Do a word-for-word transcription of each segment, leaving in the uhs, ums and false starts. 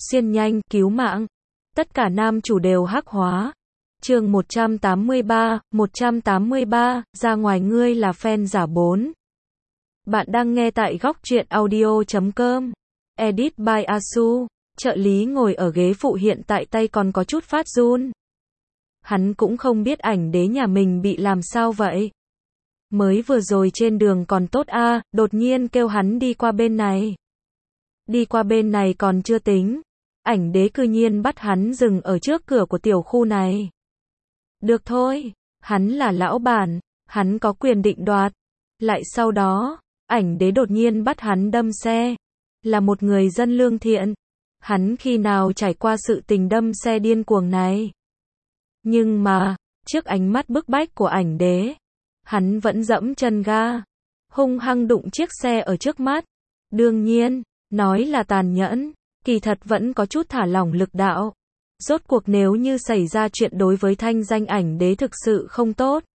xuyên nhanh, cứu mạng. Tất cả nam chủ đều hắc hóa. Chương một trăm tám mươi ba, một trăm tám mươi ba, ra ngoài ngươi là fan giả bốn. Bạn đang nghe tại góc truyện audio chấm com. Edit by Asu. Trợ lý ngồi ở ghế phụ hiện tại tay còn có chút phát run. Hắn cũng không biết ảnh đế nhà mình bị làm sao vậy. Mới vừa rồi trên đường còn tốt a, à, đột nhiên kêu hắn đi qua bên này. Đi qua bên này còn chưa tính. Ảnh đế cư nhiên bắt hắn dừng ở trước cửa của tiểu khu này. Được thôi, hắn là lão bản, hắn có quyền định đoạt. Lại sau đó, ảnh đế đột nhiên bắt hắn đâm xe. Là một người dân lương thiện. Hắn khi nào trải qua sự tình đâm xe điên cuồng này. Nhưng mà, trước ánh mắt bức bách của ảnh đế, hắn vẫn dẫm chân ga, hung hăng đụng chiếc xe ở trước mắt. Đương nhiên, nói là tàn nhẫn, kỳ thật vẫn có chút thả lỏng lực đạo. Rốt cuộc nếu như xảy ra chuyện đối với thanh danh ảnh đế thực sự không tốt.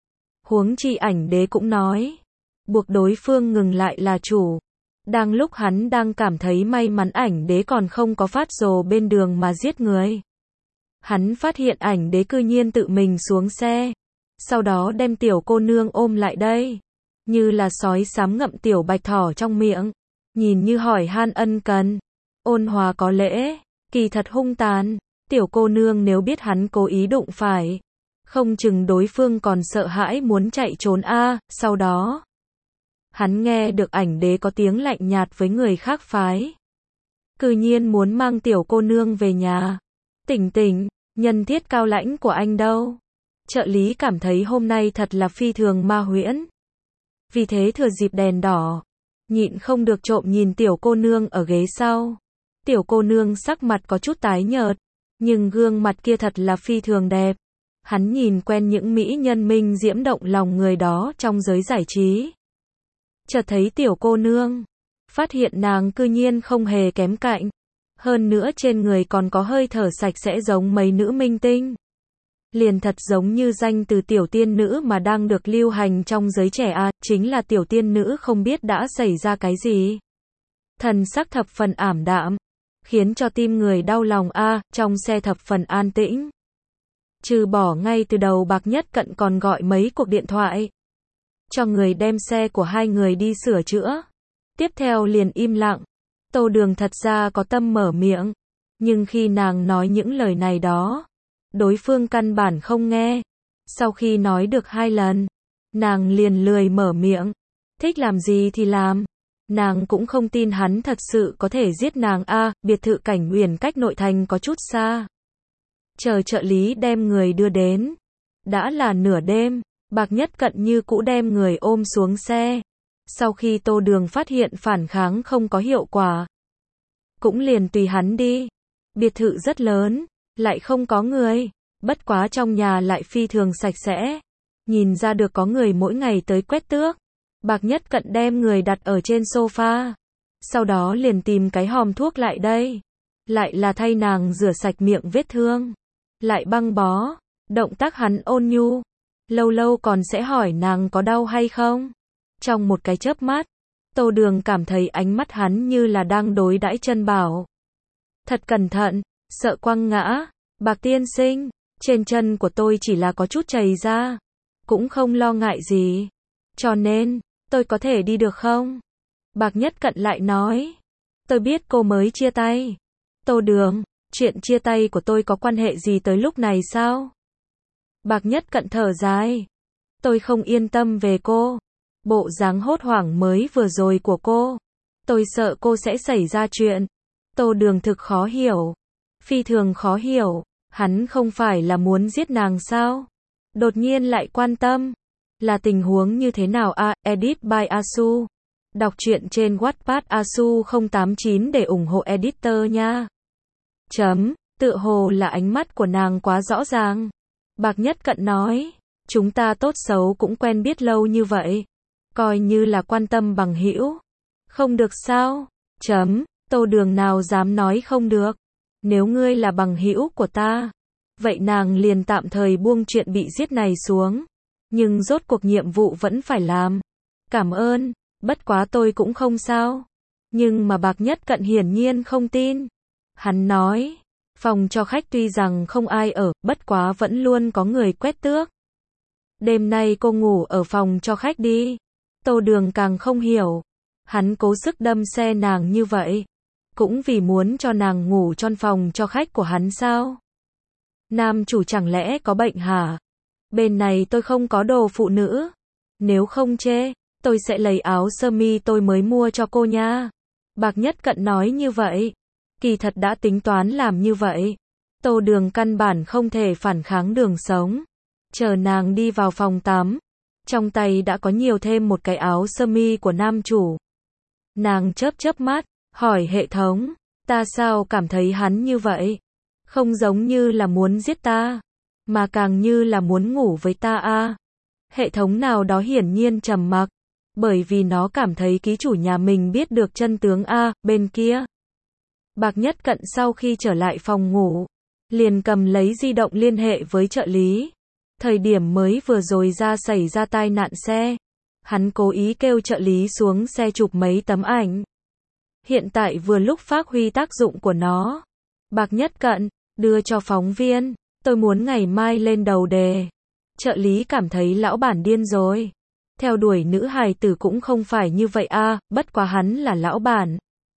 Huống chi ảnh đế cũng nói, buộc đối phương ngừng lại là chủ. Đang lúc hắn đang cảm thấy may mắn ảnh đế còn không có phát rồ bên đường mà giết người. Hắn phát hiện ảnh đế cư nhiên tự mình xuống xe. Sau đó đem tiểu cô nương ôm lại đây. Như là sói xám ngậm tiểu bạch thỏ trong miệng. Nhìn như hỏi han ân cần. Ôn hòa có lễ. Kỳ thật hung tàn. Tiểu cô nương nếu biết hắn cố ý đụng phải. Không chừng đối phương còn sợ hãi muốn chạy trốn a. À, sau đó. Hắn nghe được ảnh đế có tiếng lạnh nhạt với người khác phái. Cư nhiên muốn mang tiểu cô nương về nhà. Tỉnh tỉnh, nhân thiết cao lãnh của anh đâu? Trợ lý cảm thấy hôm nay thật là phi thường ma huyễn. Vì thế thừa dịp đèn đỏ, nhịn không được trộm nhìn tiểu cô nương ở ghế sau. Tiểu cô nương sắc mặt có chút tái nhợt, nhưng gương mặt kia thật là phi thường đẹp. Hắn nhìn quen những mỹ nhân minh diễm động lòng người đó trong giới giải trí. Chợt thấy tiểu cô nương, phát hiện nàng cư nhiên không hề kém cạnh. Hơn nữa trên người còn có hơi thở sạch sẽ giống mấy nữ minh tinh. Liền thật giống như danh từ tiểu tiên nữ mà đang được lưu hành trong giới trẻ a, à, chính là tiểu tiên nữ không biết đã xảy ra cái gì. Thần sắc thập phần ảm đạm, khiến cho tim người đau lòng a, à, trong xe thập phần an tĩnh. Trừ bỏ ngay từ đầu Bạc Nhất Cận còn gọi mấy cuộc điện thoại. Cho người đem xe của hai người đi sửa chữa. Tiếp theo liền im lặng. Tô Đường thật ra có tâm mở miệng. Nhưng khi nàng nói những lời này đó, đối phương căn bản không nghe. Sau khi nói được hai lần, nàng liền lười mở miệng. Thích làm gì thì làm. Nàng cũng không tin hắn thật sự có thể giết nàng a, à, biệt thự Cảnh Uyển cách nội thành có chút xa. Chờ trợ lý đem người đưa đến. Đã là nửa đêm, Bạc Nhất Cận như cũ đem người ôm xuống xe. Sau khi Tô Đường phát hiện phản kháng không có hiệu quả, cũng liền tùy hắn đi. Biệt thự rất lớn, lại không có người, bất quá trong nhà lại phi thường sạch sẽ. Nhìn ra được có người mỗi ngày tới quét tước. Bạc Nhất Cận đem người đặt ở trên sofa. Sau đó liền tìm cái hòm thuốc lại đây. Lại là thay nàng rửa sạch miệng vết thương. Lại băng bó. Động tác hắn ôn nhu. Lâu lâu còn sẽ hỏi nàng có đau hay không. Trong một cái chớp mắt, Tô Đường cảm thấy ánh mắt hắn như là đang đối đãi chân bảo. Thật cẩn thận, sợ quăng ngã. Bạc tiên sinh, trên chân của tôi chỉ là có chút chảy ra. Cũng không lo ngại gì. Cho nên, tôi có thể đi được không? Bạc Nhất Cận lại nói. Tôi biết cô mới chia tay. Tô Đường, chuyện chia tay của tôi có quan hệ gì tới lúc này sao? Bạc Nhất Cận thở dài. Tôi không yên tâm về cô. Bộ dáng hốt hoảng mới vừa rồi của cô. Tôi sợ cô sẽ xảy ra chuyện. Tô Đường thực khó hiểu. Phi thường khó hiểu. Hắn không phải là muốn giết nàng sao? Đột nhiên lại quan tâm. Là tình huống như thế nào a? À, edit by Asu. Đọc truyện trên Wattpad Asu không tám chín để ủng hộ editor nha. Chấm, tựa hồ là ánh mắt của nàng quá rõ ràng. Bạc Nhất Cận nói. Chúng ta tốt xấu cũng quen biết lâu như vậy. Coi như là quan tâm bằng hữu. Không được sao? Chấm, Tô Đường nào dám nói không được. Nếu ngươi là bằng hữu của ta, vậy nàng liền tạm thời buông chuyện bị giết này xuống. Nhưng rốt cuộc nhiệm vụ vẫn phải làm. Cảm ơn, bất quá tôi cũng không sao. Nhưng mà Bạc Nhất Cận hiển nhiên không tin. Hắn nói, phòng cho khách tuy rằng không ai ở, bất quá vẫn luôn có người quét tước. Đêm nay cô ngủ ở phòng cho khách đi. Tô Đường càng không hiểu. Hắn cố sức đâm xe nàng như vậy. Cũng vì muốn cho nàng ngủ trong phòng cho khách của hắn sao? Nam chủ chẳng lẽ có bệnh hả? Bên này tôi không có đồ phụ nữ. Nếu không chê, tôi sẽ lấy áo sơ mi tôi mới mua cho cô nha. Bạc Nhất Cận nói như vậy. Kỳ thật đã tính toán làm như vậy. Tô Đường căn bản không thể phản kháng đường sống. Chờ nàng đi vào phòng tắm. Trong tay đã có nhiều thêm một cái áo sơ mi của nam chủ. Nàng chớp chớp mắt, hỏi hệ thống. Ta sao cảm thấy hắn như vậy? Không giống như là muốn giết ta, mà càng như là muốn ngủ với ta a. À. Hệ thống nào đó hiển nhiên trầm mặc, bởi vì nó cảm thấy ký chủ nhà mình biết được chân tướng a. À, bên kia. Bạc Nhất Cận sau khi trở lại phòng ngủ, liền cầm lấy di động liên hệ với trợ lý. Thời điểm mới vừa rồi ra xảy ra tai nạn xe, hắn cố ý kêu trợ lý xuống xe chụp mấy tấm ảnh. Hiện tại vừa lúc phát huy tác dụng của nó. Bạc Nhất Cận, đưa cho phóng viên, tôi muốn ngày mai lên đầu đề. Trợ lý cảm thấy lão bản điên rồi. Theo đuổi nữ hài tử cũng không phải như vậy a, à, bất quá hắn là lão bản.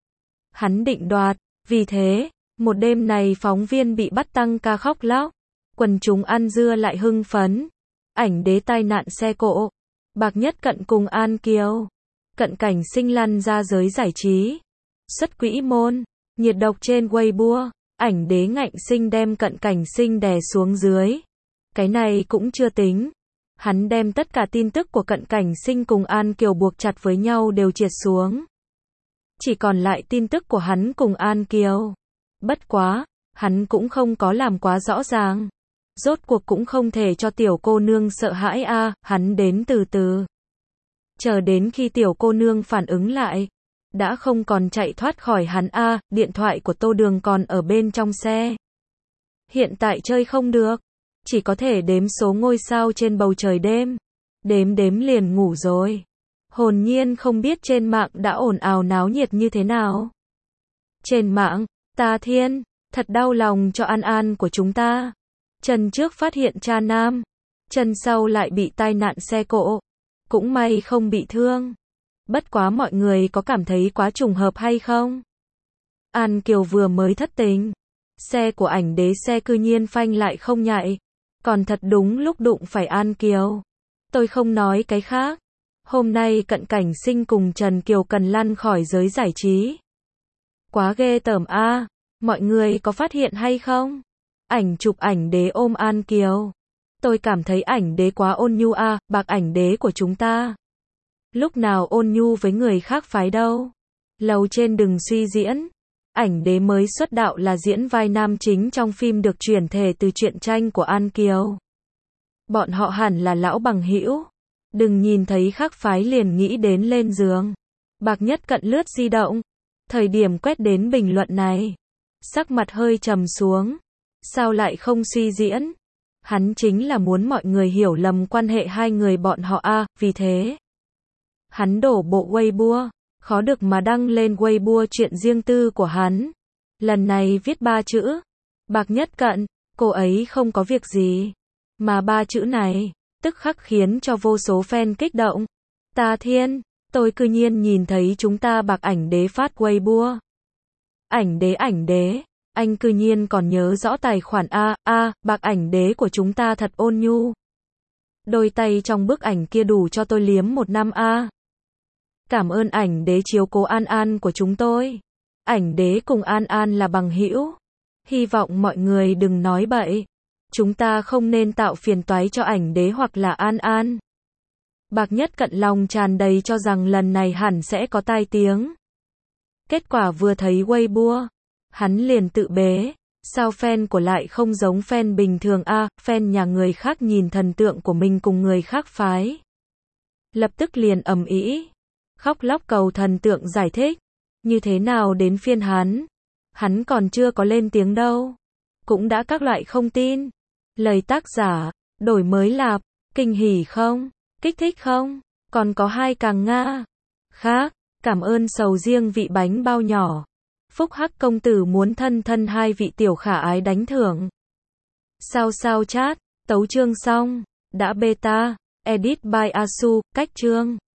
Hắn định đoạt, vì thế, một đêm này phóng viên bị bắt tăng ca khóc lóc. Quần chúng ăn dưa lại hưng phấn. Ảnh đế tai nạn xe cộ. Bạc Nhất Cận cùng An Kiều. Cận cảnh sinh lăn ra giới giải trí. Xuất quỹ môn. Nhiệt độc trên Weibo. Ảnh đế ngạnh sinh đem cận cảnh sinh đè xuống dưới. Cái này cũng chưa tính. Hắn đem tất cả tin tức của cận cảnh sinh cùng An Kiều buộc chặt với nhau đều triệt xuống. Chỉ còn lại tin tức của hắn cùng An Kiều. Bất quá, hắn cũng không có làm quá rõ ràng. Rốt cuộc cũng không thể cho tiểu cô nương sợ hãi a, à, hắn đến từ từ. Chờ đến khi tiểu cô nương phản ứng lại, đã không còn chạy thoát khỏi hắn a, à, điện thoại của Tô Đường còn ở bên trong xe. Hiện tại chơi không được, chỉ có thể đếm số ngôi sao trên bầu trời đêm. Đếm đếm liền ngủ rồi. Hồn nhiên không biết trên mạng đã ồn ào náo nhiệt như thế nào. Trên mạng, ta thiên, thật đau lòng cho An An của chúng ta. Chân trước phát hiện cha nam, chân sau lại bị tai nạn xe cộ. Cũng may không bị thương. Bất quá mọi người có cảm thấy quá trùng hợp hay không? An Kiều vừa mới thất tình. Xe của ảnh đế xe cư nhiên phanh lại không nhạy. Còn thật đúng lúc đụng phải An Kiều. Tôi không nói cái khác. Hôm nay cận cảnh sinh cùng Trần Kiều cần lăn khỏi giới giải trí. Quá ghê tởm a, à. Mọi người có phát hiện hay không? Ảnh chụp ảnh đế ôm An Kiều. Tôi cảm thấy ảnh đế quá ôn nhu a, à, bạc ảnh đế của chúng ta. Lúc nào ôn nhu với người khác phái đâu. Lầu trên đừng suy diễn. Ảnh đế mới xuất đạo là diễn vai nam chính trong phim được chuyển thể từ truyện tranh của An Kiều. Bọn họ hẳn là lão bằng hữu. Đừng nhìn thấy khác phái liền nghĩ đến lên giường. Bạc Nhất Cận lướt di động. Thời điểm quét đến bình luận này, sắc mặt hơi trầm xuống. Sao lại không suy diễn? Hắn chính là muốn mọi người hiểu lầm quan hệ hai người bọn họ a, à, vì thế hắn đổ bộ Weibo, khó được mà đăng lên Weibo chuyện riêng tư của hắn. Lần này viết ba chữ, Bạc Nhất Cận, cô ấy không có việc gì. Mà ba chữ này, tức khắc khiến cho vô số fan kích động. Ta thiên, tôi cư nhiên nhìn thấy chúng ta bạc ảnh đế phát Weibo. Ảnh đế ảnh đế, anh cư nhiên còn nhớ rõ tài khoản a, a, bạc ảnh đế của chúng ta thật ôn nhu. Đôi tay trong bức ảnh kia đủ cho tôi liếm một năm a. Cảm ơn ảnh đế chiếu cố An An của chúng tôi. Ảnh đế cùng An An là bằng hữu. Hy vọng mọi người đừng nói bậy. Chúng ta không nên tạo phiền toái cho ảnh đế hoặc là An An. Bạc Nhất Cận lòng tràn đầy cho rằng lần này hẳn sẽ có tai tiếng. Kết quả vừa thấy Weibo, hắn liền tự bế. Sao fan của lại không giống fan bình thường a, à, fan nhà người khác nhìn thần tượng của mình cùng người khác phái. Lập tức liền ầm ĩ, khóc lóc cầu thần tượng giải thích. Như thế nào đến phiên hắn? Hắn còn chưa có lên tiếng đâu. Cũng đã các loại không tin. Lời tác giả, đổi mới lạp, kinh hỉ không? Kích thích không? Còn có hai càng Nga. Khác, cảm ơn sầu riêng vị bánh bao nhỏ. Phúc Hắc công tử muốn thân thân hai vị tiểu khả ái đánh thưởng. Sao sao chat, tấu chương xong, đã beta, edit by Asu, cách chương.